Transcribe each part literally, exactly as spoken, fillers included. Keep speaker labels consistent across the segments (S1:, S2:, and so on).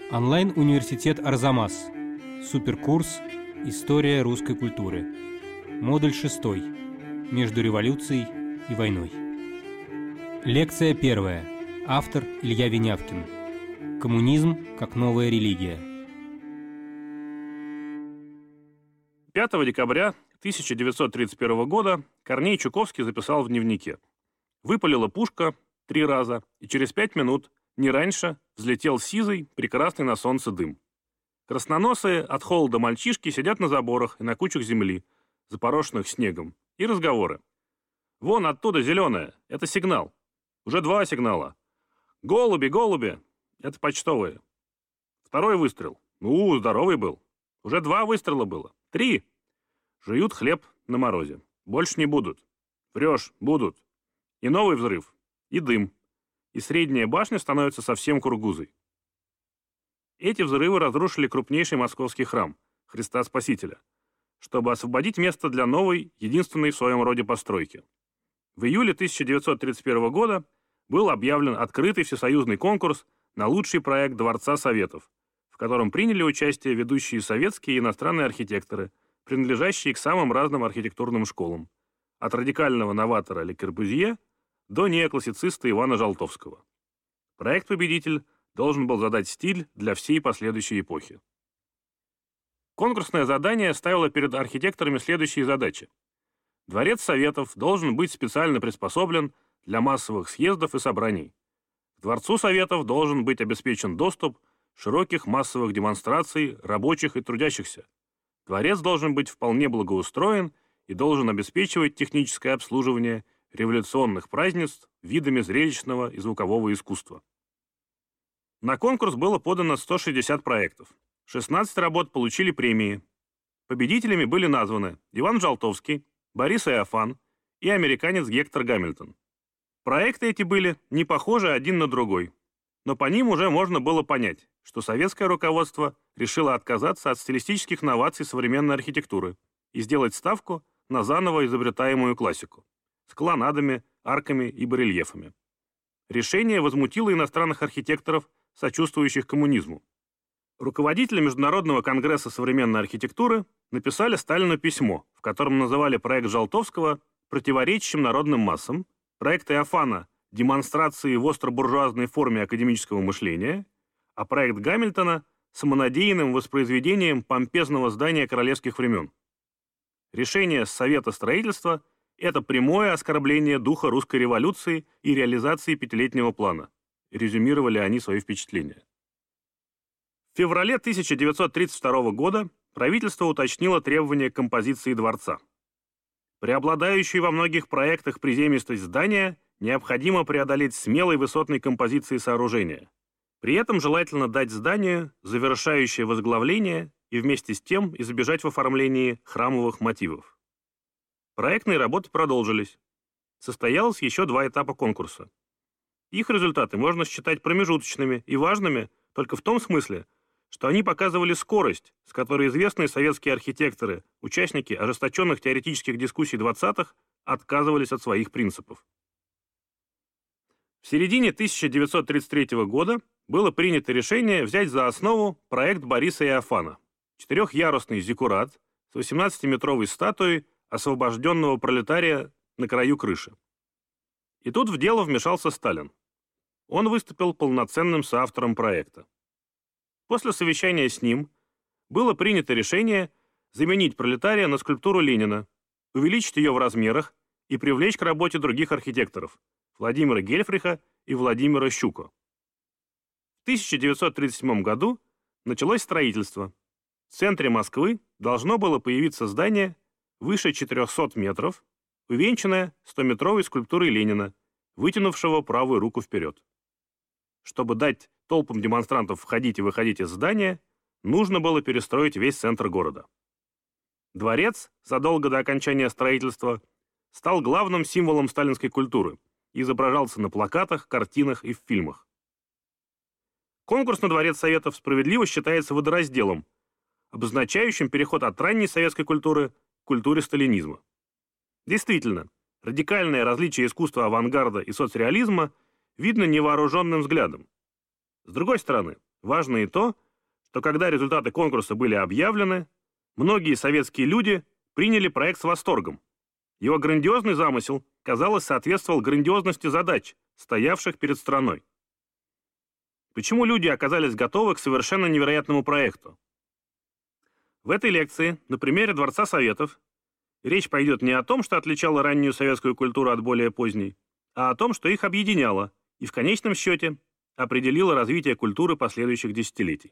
S1: Онлайн-университет «Арзамас». Суперкурс «История русской культуры». Модуль шестой. Между революцией и войной. Лекция первая. Автор Илья Винявкин. Коммунизм как новая религия.
S2: пятого декабря тысяча девятьсот тридцать первого года Корней Чуковский записал в дневнике: «Выпалила пушка три раза, и через пять минут, не раньше, взлетел сизый, прекрасный на солнце дым. Красноносые от холода мальчишки сидят на заборах и на кучах земли, запорошенных снегом, и разговоры. Вон оттуда зеленое, это сигнал. Уже два сигнала. Голуби, голуби, это почтовые. Второй выстрел. Ну, здоровый был. Уже два выстрела было. Три. Жуют хлеб на морозе. Больше не будут. Врешь, будут. И новый взрыв, и дым. И средняя башня становится совсем кургузой». Эти взрывы разрушили крупнейший московский храм Христа Спасителя, чтобы освободить место для новой, единственной в своем роде постройки. В июле тысяча девятьсот тридцать первого года был объявлен открытый всесоюзный конкурс на лучший проект Дворца Советов, в котором приняли участие ведущие советские и иностранные архитекторы, принадлежащие к самым разным архитектурным школам, от радикального новатора Ле Корбюзье до неоклассициста Ивана Жолтовского. Проект-победитель должен был задать стиль для всей последующей эпохи. Конкурсное задание ставило перед архитекторами следующие задачи. Дворец Советов должен быть специально приспособлен для массовых съездов и собраний. К Дворцу Советов должен быть обеспечен доступ широких массовых демонстраций рабочих и трудящихся. Дворец должен быть вполне благоустроен и должен обеспечивать техническое обслуживание революционных празднеств видами зрелищного и звукового искусства. На конкурс было подано сто шестьдесят проектов. шестнадцать работ получили премии. Победителями были названы Иван Жолтовский, Борис Иофан и американец Гектор Гамильтон. Проекты эти были не похожи один на другой, но по ним уже можно было понять, что советское руководство решило отказаться от стилистических новаций современной архитектуры и сделать ставку на заново изобретаемую классику с колоннадами, арками и барельефами. Решение возмутило иностранных архитекторов, сочувствующих коммунизму. Руководители Международного конгресса современной архитектуры написали Сталину письмо, в котором называли проект Жолтовского противоречащим народным массам, проект Иофана демонстрацией в остро-буржуазной форме академического мышления, а проект Гамильтона самонадеянным воспроизведением помпезного здания королевских времен. Решение Совета строительства – это прямое оскорбление духа русской революции и реализации пятилетнего плана, резюмировали они свои впечатления. В феврале тысяча девятьсот тридцать второго года правительство уточнило требования к композиции дворца. Преобладающую во многих проектах приземистость здания необходимо преодолеть смелой высотной композицией сооружения. При этом желательно дать зданию завершающее возглавление и вместе с тем избежать в оформлении храмовых мотивов. Проектные работы продолжились. Состоялось еще два этапа конкурса. Их результаты можно считать промежуточными и важными только в том смысле, что они показывали скорость, с которой известные советские архитекторы, участники ожесточенных теоретических дискуссий двадцатых, отказывались от своих принципов. В середине тысяча девятьсот тридцать третьего года было принято решение взять за основу проект Бориса Иофана – четырехъярусный зиккурат с восемнадцатиметровой статуей освобожденного пролетария на краю крыши. И тут в дело вмешался Сталин. Он выступил полноценным соавтором проекта. После совещания с ним было принято решение заменить пролетария на скульптуру Ленина, увеличить ее в размерах и привлечь к работе других архитекторов Владимира Гельфриха и Владимира Щуко. В тысяча девятьсот тридцать седьмом году началось строительство. В центре Москвы должно было появиться здание выше четырехсот метров, увенчанное стометровой скульптурой Ленина, вытянувшего правую руку вперед. Чтобы дать толпам демонстрантов входить и выходить из здания, нужно было перестроить весь центр города. Дворец, задолго до окончания строительства, стал главным символом сталинской культуры и изображался на плакатах, картинах и в фильмах. Конкурс на Дворец Советов справедливо считается водоразделом, обозначающим переход от ранней советской культуры к культуре сталинизма. Действительно, радикальное различие искусства авангарда и соцреализма видно невооруженным взглядом. С другой стороны, Важно и то, что когда результаты конкурса были объявлены, многие советские люди приняли проект с восторгом. Его грандиозный замысел, казалось, соответствовал грандиозности задач, стоявших перед страной. Почему люди оказались готовы к совершенно невероятному проекту? В этой лекции, на примере Дворца Советов, речь пойдет не о том, что отличало раннюю советскую культуру от более поздней, а о том, что их объединяло и в конечном счете определило развитие культуры последующих десятилетий.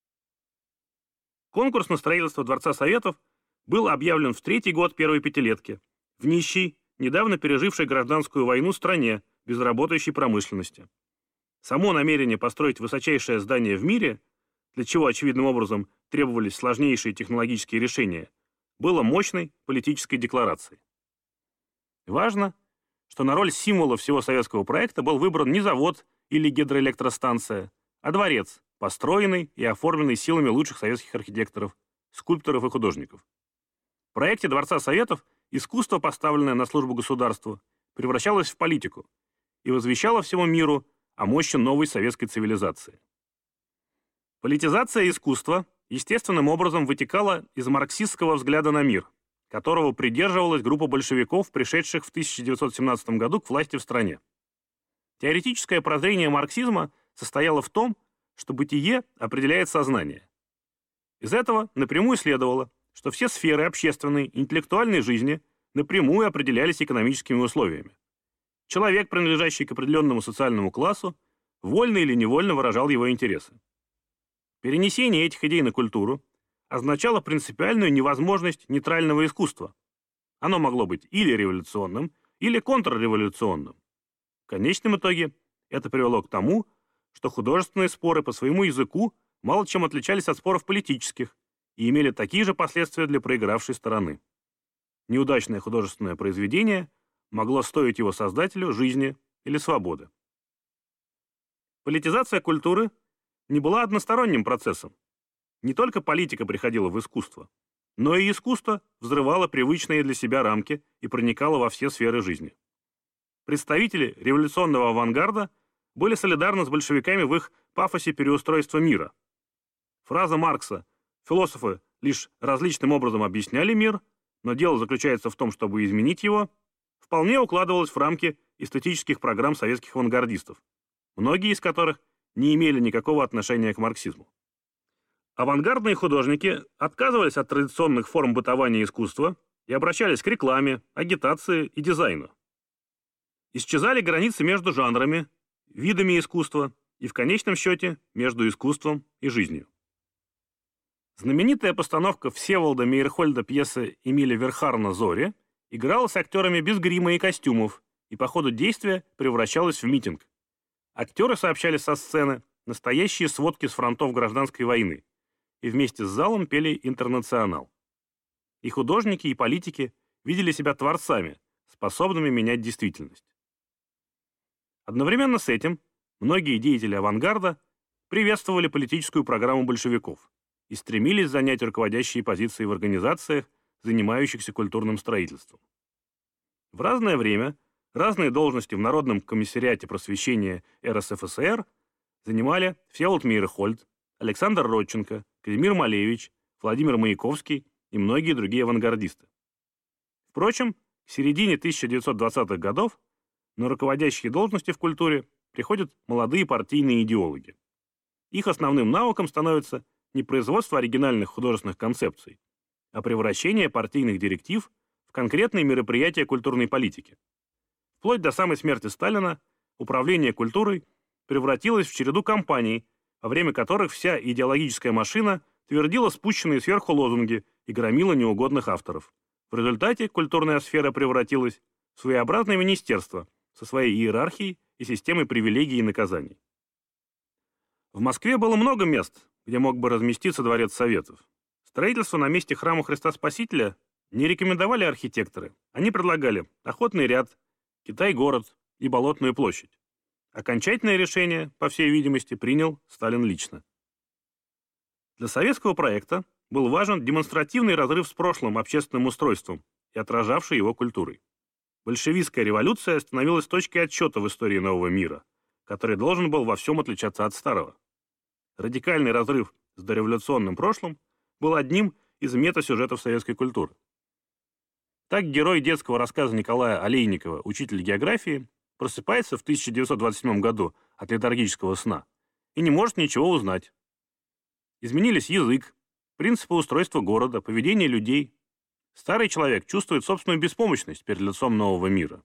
S2: Конкурс на строительство Дворца Советов был объявлен в третий год первой пятилетки, в нищей, недавно пережившей гражданскую войну стране без работающей промышленности. Само намерение построить высочайшее здание в мире, для чего очевидным образом требовались сложнейшие технологические решения, было мощной политической декларацией. Важно, что на роль символа всего советского проекта был выбран не завод или гидроэлектростанция, а дворец, построенный и оформленный силами лучших советских архитекторов, скульпторов и художников. В проекте Дворца Советов искусство, поставленное на службу государству, превращалось в политику и возвещало всему миру о мощи новой советской цивилизации. Политизация искусства естественным образом вытекала из марксистского взгляда на мир, которого придерживалась группа большевиков, пришедших в тысяча девятьсот семнадцатом году к власти в стране. Теоретическое прозрение марксизма состояло в том, что бытие определяет сознание. Из этого напрямую следовало, что все сферы общественной и интеллектуальной жизни напрямую определялись экономическими условиями. Человек, принадлежащий к определенному социальному классу, вольно или невольно выражал его интересы. Перенесение этих идей на культуру означало принципиальную невозможность нейтрального искусства. Оно могло быть или революционным, или контрреволюционным. В конечном итоге это привело к тому, что художественные споры по своему языку мало чем отличались от споров политических и имели такие же последствия для проигравшей стороны. Неудачное художественное произведение могло стоить его создателю жизни или свободы. Политизация культуры не была односторонним процессом. Не только политика приходила в искусство, но и искусство взрывало привычные для себя рамки и проникало во все сферы жизни. Представители революционного авангарда были солидарны с большевиками в их пафосе переустройства мира. Фраза Маркса «философы лишь различным образом объясняли мир, но дело заключается в том, чтобы изменить его», вполне укладывалась в рамки эстетических программ советских авангардистов, многие из которых не имели никакого отношения к марксизму. Авангардные художники отказывались от традиционных форм бытования искусства и обращались к рекламе, агитации и дизайну. Исчезали границы между жанрами, видами искусства и, в конечном счете, между искусством и жизнью. Знаменитая постановка Всеволода Мейерхольда пьесы Эмиля Верхарна «Зори» игралась актерами без грима и костюмов и по ходу действия превращалась в митинг. Актеры сообщали со сцены настоящие сводки с фронтов гражданской войны и вместе с залом пели «Интернационал». И художники, и политики видели себя творцами, способными менять действительность. Одновременно с этим многие деятели авангарда приветствовали политическую программу большевиков и стремились занять руководящие позиции в организациях, занимающихся культурным строительством. В разное время разные должности в Народном комиссариате просвещения эр эс эф эс эр занимали Всеволод Мейерхольд, Александр Родченко, Казимир Малевич, Владимир Маяковский и многие другие авангардисты. Впрочем, к середине тысяча девятьсот двадцатых годов на руководящие должности в культуре приходят молодые партийные идеологи. Их основным навыком становится не производство оригинальных художественных концепций, а превращение партийных директив в конкретные мероприятия культурной политики. Вплоть до самой смерти Сталина управление культурой превратилось в череду кампаний, во время которых вся идеологическая машина твердила спущенные сверху лозунги и громила неугодных авторов. В результате культурная сфера превратилась в своеобразное министерство со своей иерархией и системой привилегий и наказаний. В Москве было много мест, где мог бы разместиться Дворец Советов. Строительство на месте храма Христа Спасителя не рекомендовали архитекторы. Они предлагали Охотный ряд, Китай-город и Болотную площадь. Окончательное решение, по всей видимости, принял Сталин лично. Для советского проекта был важен демонстративный разрыв с прошлым общественным устройством и отражавший его культурой. Большевистская революция становилась точкой отсчета в истории нового мира, который должен был во всем отличаться от старого. Радикальный разрыв с дореволюционным прошлым был одним из метасюжетов советской культуры. Так герой детского рассказа Николая Олейникова «Учитель географии» просыпается в тысяча девятьсот двадцать седьмом году от летаргического сна и не может ничего узнать. Изменились язык, принципы устройства города, поведение людей. Старый человек чувствует собственную беспомощность перед лицом нового мира.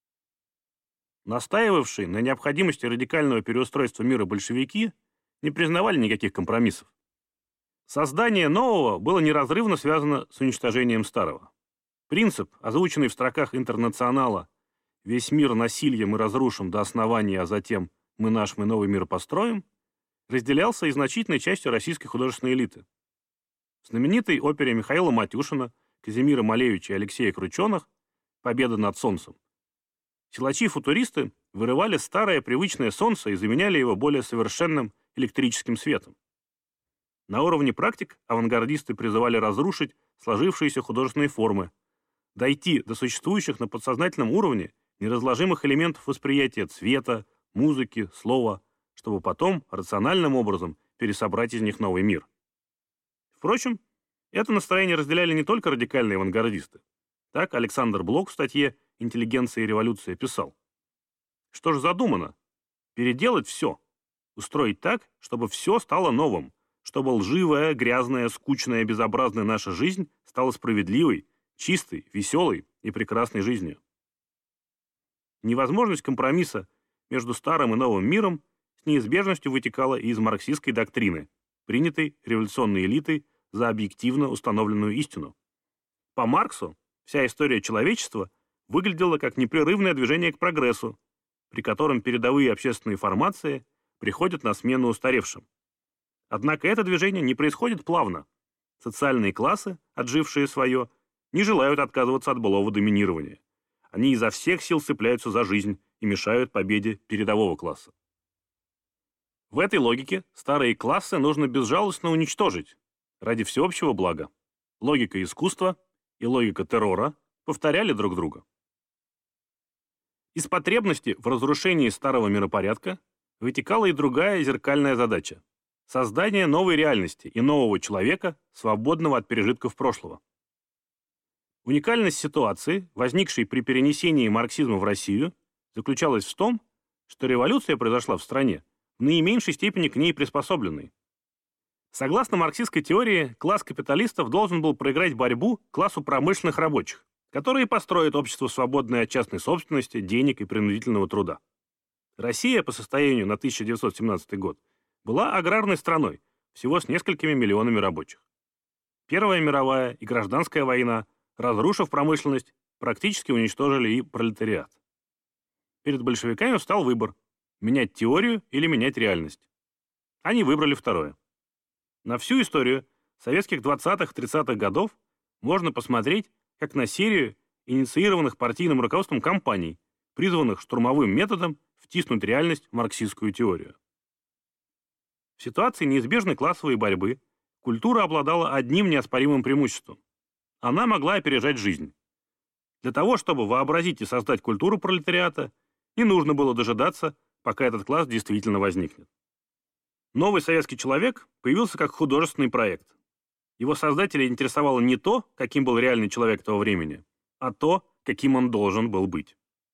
S2: Настаивавшие на необходимости радикального переустройства мира большевики не признавали никаких компромиссов. Создание нового было неразрывно связано с уничтожением старого. Принцип, озвученный в строках «Интернационала» «Весь мир насилием мы разрушим до основания, а затем мы наш, мы новый мир построим», разделялся и значительной частью российской художественной элиты. В знаменитой опере Михаила Матюшина, Казимира Малевича и Алексея Крученых «Победа над солнцем» силачи-футуристы вырывали старое привычное солнце и заменяли его более совершенным электрическим светом. На уровне практик авангардисты призывали разрушить сложившиеся художественные формы, дойти до существующих на подсознательном уровне неразложимых элементов восприятия цвета, музыки, слова, чтобы потом рациональным образом пересобрать из них новый мир. Впрочем, это настроение разделяли не только радикальные авангардисты. Так Александр Блок в статье «Интеллигенция и революция» писал: что же задумано? Переделать все. Устроить так, чтобы все стало новым, чтобы лживая, грязная, скучная, безобразная наша жизнь стала справедливой, чистой, веселой и прекрасной жизнью. Невозможность компромисса между старым и новым миром с неизбежностью вытекала и из марксистской доктрины, принятой революционной элитой за объективно установленную истину. По Марксу вся история человечества выглядела как непрерывное движение к прогрессу, при котором передовые общественные формации приходят на смену устаревшим. Однако это движение не происходит плавно. Социальные классы, отжившие свое, не желают отказываться от былого доминирования. Они изо всех сил цепляются за жизнь и мешают победе передового класса. В этой логике старые классы нужно безжалостно уничтожить ради всеобщего блага. Логика искусства и логика террора повторяли друг друга. Из потребности в разрушении старого миропорядка вытекала и другая зеркальная задача – создание новой реальности и нового человека, свободного от пережитков прошлого. Уникальность ситуации, возникшей при перенесении марксизма в Россию, заключалась в том, что революция произошла в стране, в наименьшей степени к ней приспособленной. Согласно марксистской теории, класс капиталистов должен был проиграть борьбу классу промышленных рабочих, которые построят общество, свободное от частной собственности, денег и принудительного труда. Россия по состоянию на тысяча девятьсот семнадцатый год была аграрной страной, всего с несколькими миллионами рабочих. Первая мировая и гражданская война, разрушив промышленность, практически уничтожили и пролетариат. Перед большевиками встал выбор – менять теорию или менять реальность. Они выбрали второе. На всю историю советских двадцатых-тридцатых годов можно посмотреть как на серию инициированных партийным руководством кампаний, призванных штурмовым методом втиснуть реальность в марксистскую теорию. В ситуации неизбежной классовой борьбы культура обладала одним неоспоримым преимуществом. Она могла опережать жизнь. Для того, чтобы вообразить и создать культуру пролетариата, не нужно было дожидаться, пока этот класс действительно возникнет. Новый советский человек появился как художественный проект. Его создателей интересовало не то, каким был реальный человек того времени, а то, каким он должен был быть.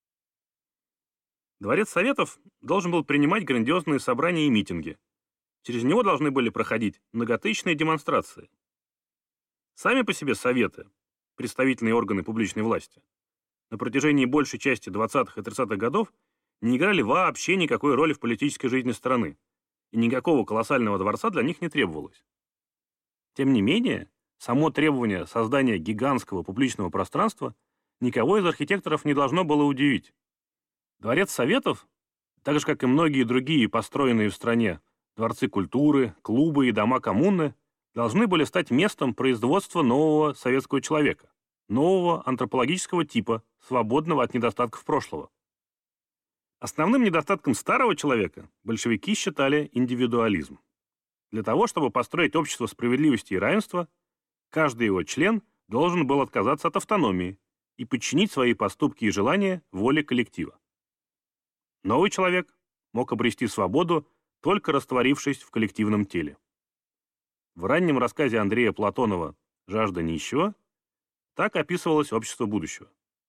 S2: Дворец Советов должен был принимать грандиозные собрания и митинги. Через него должны были проходить многотысячные демонстрации. Сами по себе Советы, представительные органы публичной власти, на протяжении большей части двадцатых и тридцатых годов не играли вообще никакой роли в политической жизни страны, и никакого колоссального дворца для них не требовалось. Тем не менее, само требование создания гигантского публичного пространства никого из архитекторов не должно было удивить. Дворец Советов, так же как и многие другие построенные в стране дворцы культуры, клубы и дома коммуны, должны были стать местом производства нового советского человека, нового антропологического типа, свободного от недостатков прошлого. Основным недостатком старого человека большевики считали индивидуализм. Для того, чтобы построить общество справедливости и равенства, каждый его член должен был отказаться от автономии и подчинить свои поступки и желания воле коллектива. Новый человек мог обрести свободу только растворившись в коллективном теле. В раннем рассказе Андрея Платонова «Жажда нищего» так описывалось общество будущего.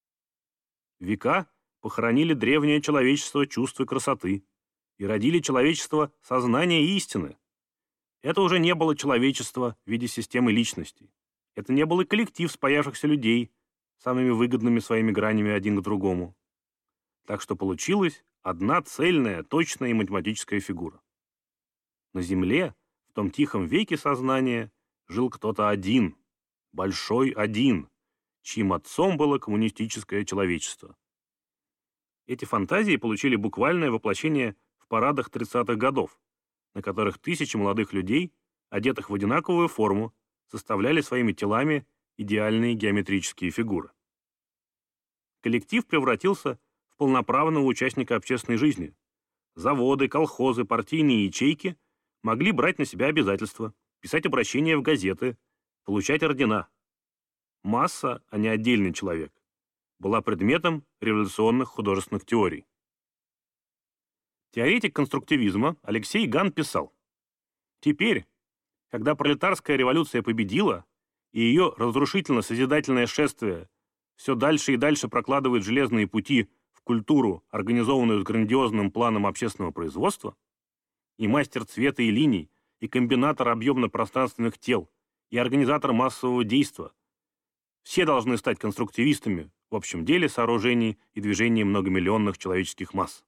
S2: Века похоронили древнее человечество чувств и красоты и родили человечество сознания и истины. Это уже не было человечество в виде системы личностей. Это не был и коллектив спаявшихся людей, самыми выгодными своими гранями один к другому. Так что получилась одна цельная, точная и математическая фигура. На Земле, в том тихом веке сознания, жил кто-то один, большой один, чьим отцом было коммунистическое человечество. Эти фантазии получили буквальное воплощение в парадах тридцатых годов, на которых тысячи молодых людей, одетых в одинаковую форму, составляли своими телами идеальные геометрические фигуры. Коллектив превратился в полноправного участника общественной жизни. Заводы, колхозы, партийные ячейки могли брать на себя обязательства, писать обращения в газеты, получать ордена. Масса, а не отдельный человек, была предметом революционных художественных теорий. Теоретик конструктивизма Алексей Ган писал: «Теперь, когда пролетарская революция победила, и ее разрушительно-созидательное шествие все дальше и дальше прокладывает железные пути в культуру, организованную с грандиозным планом общественного производства, и мастер цвета и линий, и комбинатор объемно-пространственных тел, и организатор массового действа, все должны стать конструктивистами в общем деле сооружений и движений многомиллионных человеческих масс.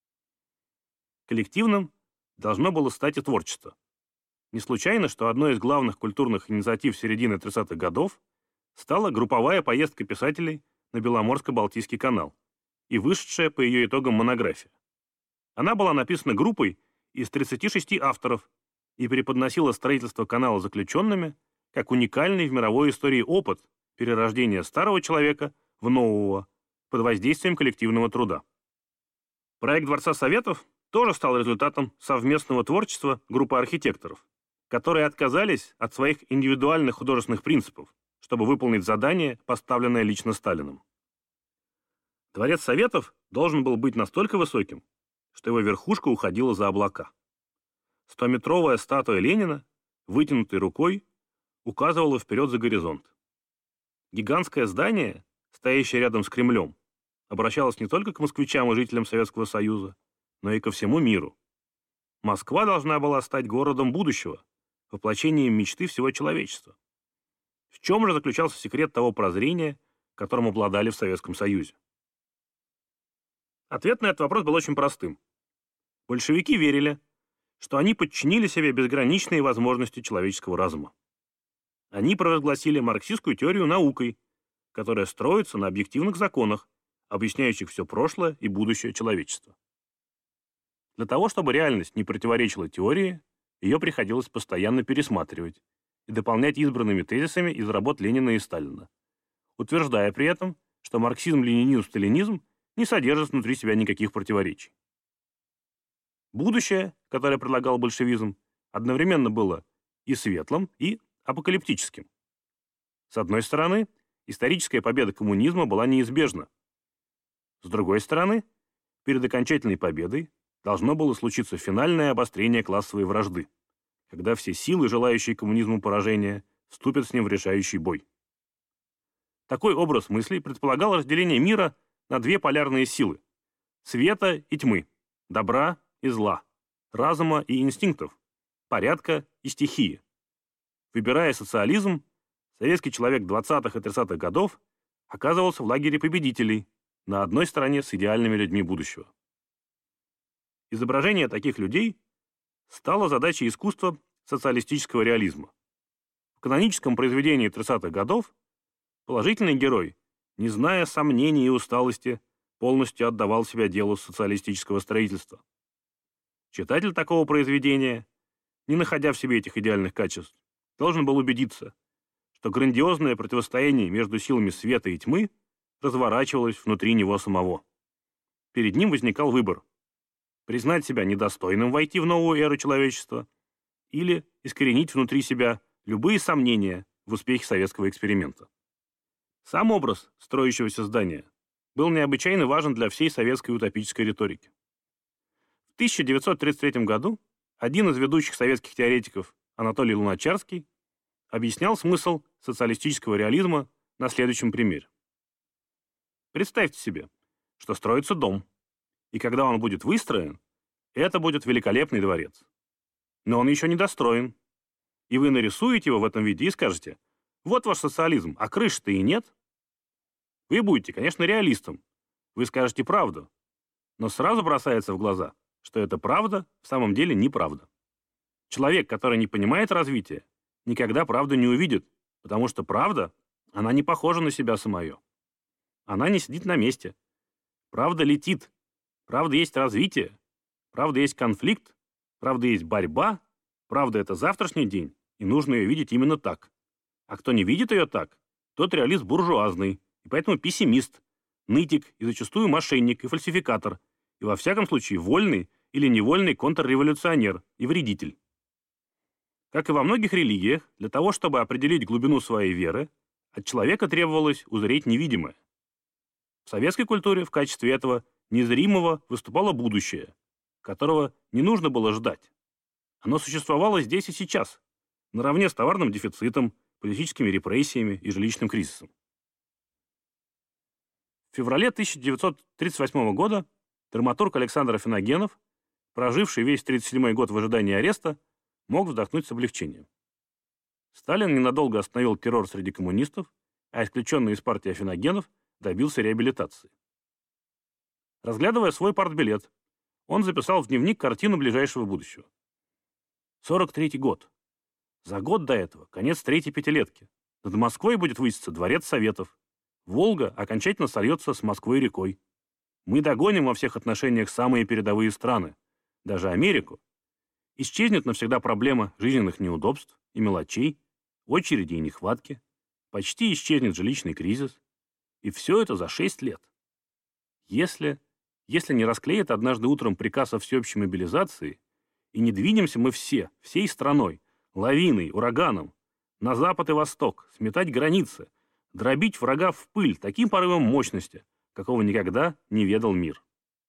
S2: Коллективным должно было стать и творчество. Не случайно, что одной из главных культурных инициатив середины тридцатых годов стала групповая поездка писателей на Беломорско-Балтийский канал и вышедшая по ее итогам монография. Она была написана группой из тридцати шести авторов и преподносила строительство канала заключенными как уникальный в мировой истории опыт перерождения старого человека в нового под воздействием коллективного труда. Проект Дворца Советов тоже стал результатом совместного творчества группы архитекторов, которые отказались от своих индивидуальных художественных принципов, чтобы выполнить задание, поставленное лично Сталиным. Дворец Советов должен был быть настолько высоким, что его верхушка уходила за облака. Стометровая статуя Ленина, вытянутой рукой, указывала вперед за горизонт. Гигантское здание, стоящее рядом с Кремлем, обращалось не только к москвичам и жителям Советского Союза, но и ко всему миру. Москва должна была стать городом будущего, воплощением мечты всего человечества. В чем же заключался секрет того прозрения, которым обладали в Советском Союзе? Ответ на этот вопрос был очень простым. Большевики верили, что они подчинили себе безграничные возможности человеческого разума. Они провозгласили марксистскую теорию наукой, которая строится на объективных законах, объясняющих все прошлое и будущее человечества. Для того, чтобы реальность не противоречила теории, ее приходилось постоянно пересматривать и дополнять избранными тезисами из работ Ленина и Сталина, утверждая при этом, что марксизм, ленинизм, сталинизм не содержит внутри себя никаких противоречий. Будущее, которое предлагал большевизм, одновременно было и светлым, и апокалиптическим. С одной стороны, историческая победа коммунизма была неизбежна. С другой стороны, перед окончательной победой должно было случиться финальное обострение классовой вражды, когда все силы, желающие коммунизму поражения, вступят с ним в решающий бой. Такой образ мыслей предполагал разделение мира на две полярные силы – света и тьмы, добра и зла, разума и инстинктов, порядка и стихии. Выбирая социализм, советский человек двадцатых и тридцатых годов оказывался в лагере победителей на одной стороне с идеальными людьми будущего. Изображение таких людей стало задачей искусства социалистического реализма. В каноническом произведении тридцатых годов положительный герой, не зная сомнений и усталости, полностью отдавал себя делу социалистического строительства. Читатель такого произведения, не находя в себе этих идеальных качеств, должен был убедиться, что грандиозное противостояние между силами света и тьмы разворачивалось внутри него самого. Перед ним возникал выбор – признать себя недостойным войти в новую эру человечества или искоренить внутри себя любые сомнения в успехе советского эксперимента. Сам образ строящегося здания был необычайно важен для всей советской утопической риторики. В тысяча девятьсот тридцать третьем году один из ведущих советских теоретиков, Анатолий Луначарский, объяснял смысл социалистического реализма на следующем примере. Представьте себе, что строится дом, и когда он будет выстроен, это будет великолепный дворец. Но он еще не достроен, и вы нарисуете его в этом виде и скажете: вот ваш социализм, а крыши-то и нет. Вы будете, конечно, реалистом, вы скажете правду, но сразу бросается в глаза, что эта правда в самом деле неправда. Человек, который не понимает развития, никогда правду не увидит, потому что правда, она не похожа на себя самое. Она не сидит на месте. Правда летит. Правда есть развитие. Правда есть конфликт. Правда есть борьба. Правда — это завтрашний день, и нужно ее видеть именно так. А кто не видит ее так, тот реалист буржуазный, и поэтому пессимист, нытик и зачастую мошенник и фальсификатор, и во всяком случае вольный или невольный контрреволюционер и вредитель. Как и во многих религиях, для того, чтобы определить глубину своей веры, от человека требовалось узреть невидимое. В советской культуре в качестве этого незримого выступало будущее, которого не нужно было ждать. Оно существовало здесь и сейчас, наравне с товарным дефицитом, политическими репрессиями и жилищным кризисом. В феврале тысяча девятьсот тридцать восьмого года драматург Александр Афиногенов, проживший весь тридцать седьмой год в ожидании ареста, мог вздохнуть с облегчением. Сталин ненадолго остановил террор среди коммунистов, а исключенный из партии Афиногенов добился реабилитации. Разглядывая свой партбилет, он записал в дневник картину ближайшего будущего. сорок третий год. За год до этого конец третьей пятилетки. Над Москвой будет выситься дворец Советов. Волга окончательно сольется с Москвой рекой. Мы догоним во всех отношениях самые передовые страны, даже Америку. Исчезнет навсегда проблема жизненных неудобств и мелочей, очереди и нехватки. Почти исчезнет жилищный кризис. И все это за шесть лет. Если, если не расклеят однажды утром приказ о всеобщей мобилизации, и не двинемся мы все, всей страной, лавиной, ураганом, на запад и восток, сметать границы, дробить врага в пыль таким порывом мощности, какого никогда не ведал мир.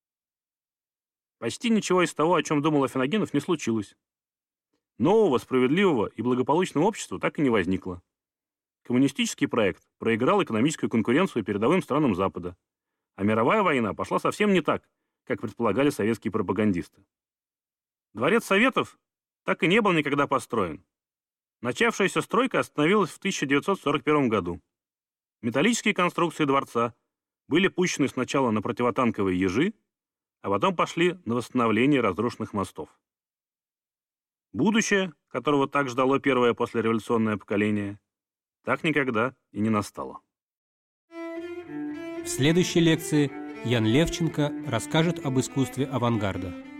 S2: Почти ничего из того, о чем думал Афиногенов, не случилось. Нового, справедливого и благополучного общества так и не возникло. Коммунистический проект проиграл экономическую конкуренцию передовым странам Запада, а мировая война пошла совсем не так, как предполагали советские пропагандисты. Дворец Советов так и не был никогда построен. Начавшаяся стройка остановилась в тысяча девятьсот сорок первом году. Металлические конструкции дворца были пущены сначала на противотанковые ежи, а потом пошли на восстановление разрушенных мостов. Будущее, которого так ждало первое послереволюционное поколение, так никогда и не настало.
S1: В следующей лекции Ян Левченко расскажет об искусстве авангарда.